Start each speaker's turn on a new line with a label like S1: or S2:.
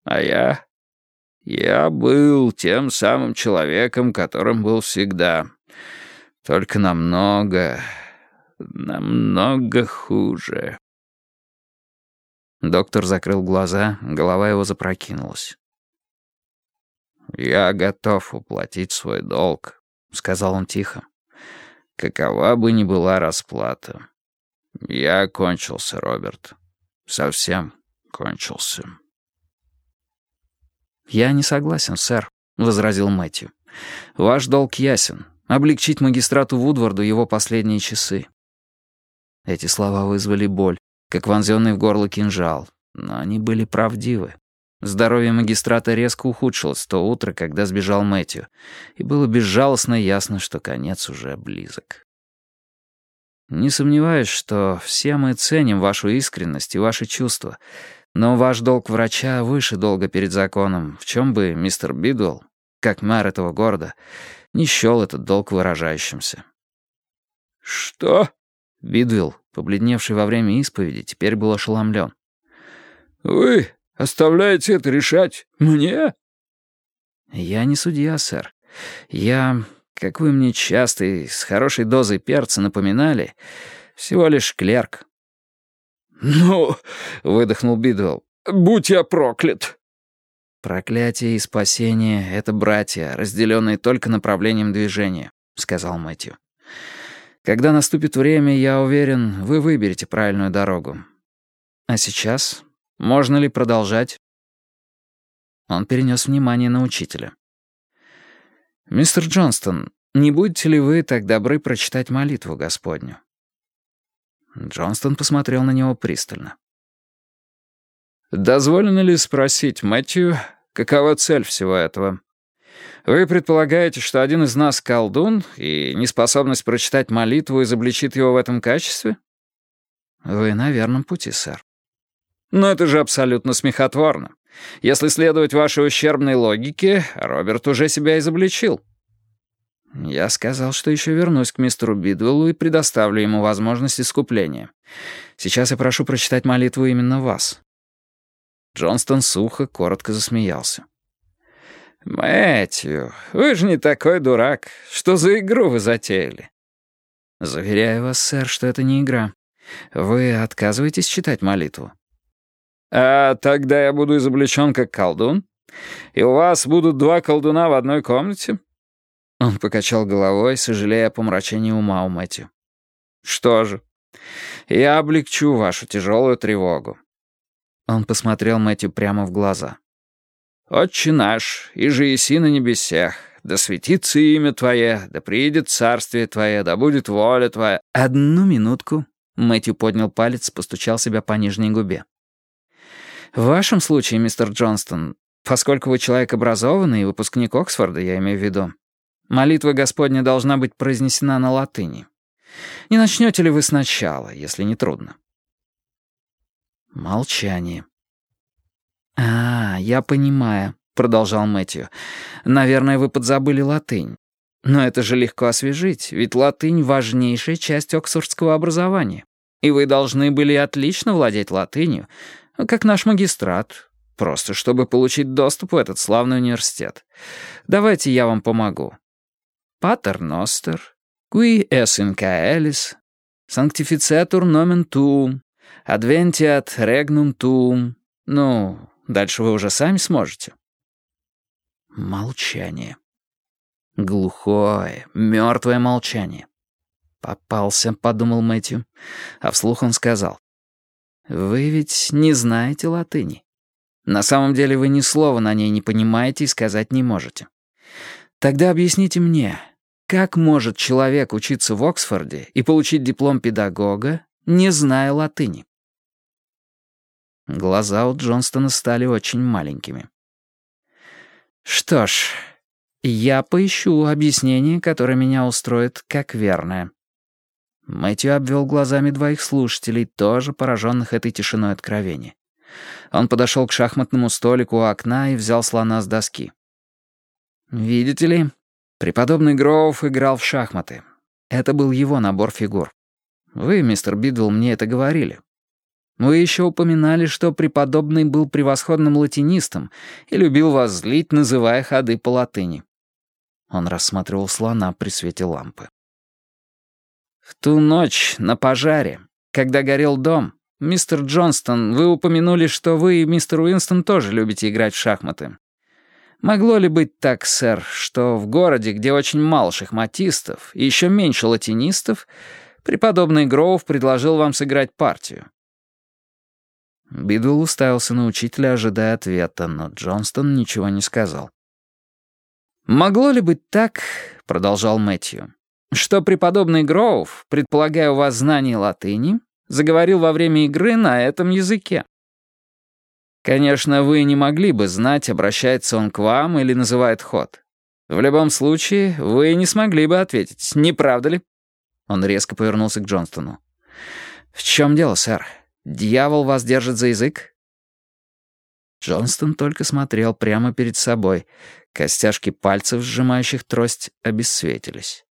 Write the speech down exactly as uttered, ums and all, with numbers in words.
S1: А я... Я был тем самым человеком, которым был всегда. Только намного, намного хуже. Доктор закрыл глаза, голова его запрокинулась. «Я готов уплатить свой долг», — сказал он тихо. «Какова бы ни была расплата. Я кончился, Роберт. Совсем кончился».
S2: «Я не согласен, сэр», — возразил Мэтью. «Ваш долг ясен — облегчить магистрату Вудварду его последние часы». Эти слова вызвали боль, как вонзенный в горло кинжал, но они были правдивы. Здоровье магистрата резко ухудшилось в то утро, когда сбежал Мэтью, и было безжалостно ясно, что конец уже близок. Не сомневаюсь, что все мы ценим вашу искренность и ваши чувства, но ваш долг врача выше долга перед законом, в чем бы мистер Бидуэлл, как мэр этого города, не счел этот долг выражающимся.
S1: «Что?»
S2: Бидуэлл, побледневший во время исповеди, теперь был ошеломлен.
S1: «Вы оставляете это решать мне?»
S2: «Я не судья, сэр. Я, как вы мне часто и с хорошей дозой перца напоминали, всего лишь клерк».
S1: «Ну, — выдохнул Бидуэлл, — будь я проклят!»
S2: «Проклятие и спасение — это братья, разделенные только направлением движения», — сказал Мэтью. «Когда наступит время, я уверен, вы выберете правильную дорогу. А сейчас можно ли продолжать?» Он перенес внимание на учителя. «Мистер Джонстон, не будете ли вы так добры прочитать молитву Господню?» Джонстон посмотрел на него пристально.
S1: «Дозволено ли спросить, Мэтью, какова цель всего этого? Вы предполагаете, что один из нас колдун, и неспособность прочитать молитву изобличит его в этом качестве?»
S2: «Вы на верном пути, сэр».
S1: «Но это же абсолютно смехотворно. Если следовать вашей ущербной логике, Роберт уже себя изобличил».
S2: «Я сказал, что еще вернусь к мистеру Бидуэллу и предоставлю ему возможность искупления. Сейчас я прошу прочитать молитву именно вас». Джонстон сухо, коротко засмеялся.
S1: «Мэтью, вы же не такой дурак. Что за игру вы затеяли?»
S2: «Заверяю вас, сэр, что это не игра. Вы отказываетесь читать молитву?»
S1: «А тогда я буду изобличен как колдун? И у вас будут два колдуна в одной комнате?»
S2: Он покачал головой, сожалея о помрачении ума у Мэтью.
S1: «Что же, я облегчу вашу тяжелую тревогу».
S2: Он посмотрел Мэтью прямо в глаза.
S1: «Отче наш, иже еси на небесех, да светится имя Твое, да приидет царствие Твое, да будет воля Твоя».
S2: «Одну минутку». Мэтью поднял палец, постучал себя по нижней губе. «В вашем случае, мистер Джонстон, поскольку вы человек образованный и выпускник Оксфорда, я имею в виду, молитва Господня должна быть произнесена на латыни. Не начнете ли вы сначала, если не трудно?» Молчание. «А, я понимаю», — продолжал Мэтью. «Наверное, вы подзабыли латынь. Но это же легко освежить, ведь латынь — важнейшая часть оксфордского образования. И вы должны были отлично владеть латынью, как наш магистрат, просто чтобы получить доступ в этот славный университет. Давайте я вам помогу. Патер ностер, qui es in caelis, sanctificetur nomen tuum, adventiat regnum tuum». Ну, дальше вы уже сами сможете. Молчание. Глухое, мертвое молчание. «Попался», — подумал Мэтью, а вслух он сказал. «Вы ведь не знаете латыни. На самом деле вы ни слова на ней не понимаете и сказать не можете. Тогда объясните мне, как может человек учиться в Оксфорде и получить диплом педагога, не зная латыни?» Глаза у Джонстона стали очень маленькими. «Что ж, я поищу объяснение, которое меня устроит как верное». Мэтью обвел глазами двоих слушателей, тоже пораженных этой тишиной откровения. Он подошел к шахматному столику у окна и взял слона с доски. «Видите ли, преподобный Гроув играл в шахматы. Это был его набор фигур. Вы, мистер Бидуэлл, мне это говорили. Вы еще упоминали, что преподобный был превосходным латинистом и любил вас злить, называя ходы по латыни». Он рассматривал слона при свете лампы. «В ту ночь на пожаре, когда горел дом, мистер Джонстон, вы упомянули, что вы и мистер Уинстон тоже любите играть в шахматы. Могло ли быть так, сэр, что в городе, где очень мало шахматистов и еще меньше латинистов, преподобный Гроув предложил вам сыграть партию?» Бидуэлл уставился на учителя, ожидая ответа, но Джонстон ничего не сказал. «Могло ли быть так, — продолжал Мэтью, — что преподобный Гроув, предполагая у вас знание латыни, заговорил во время игры на этом языке? Конечно, вы не могли бы знать, обращается он к вам или называет ход. В любом случае, вы не смогли бы ответить, не правда ли?» Он резко повернулся к Джонстону. «В чем дело, сэр? Дьявол вас держит за язык?» Джонстон только смотрел прямо перед собой. Костяшки пальцев, сжимающих трость, обесцветились.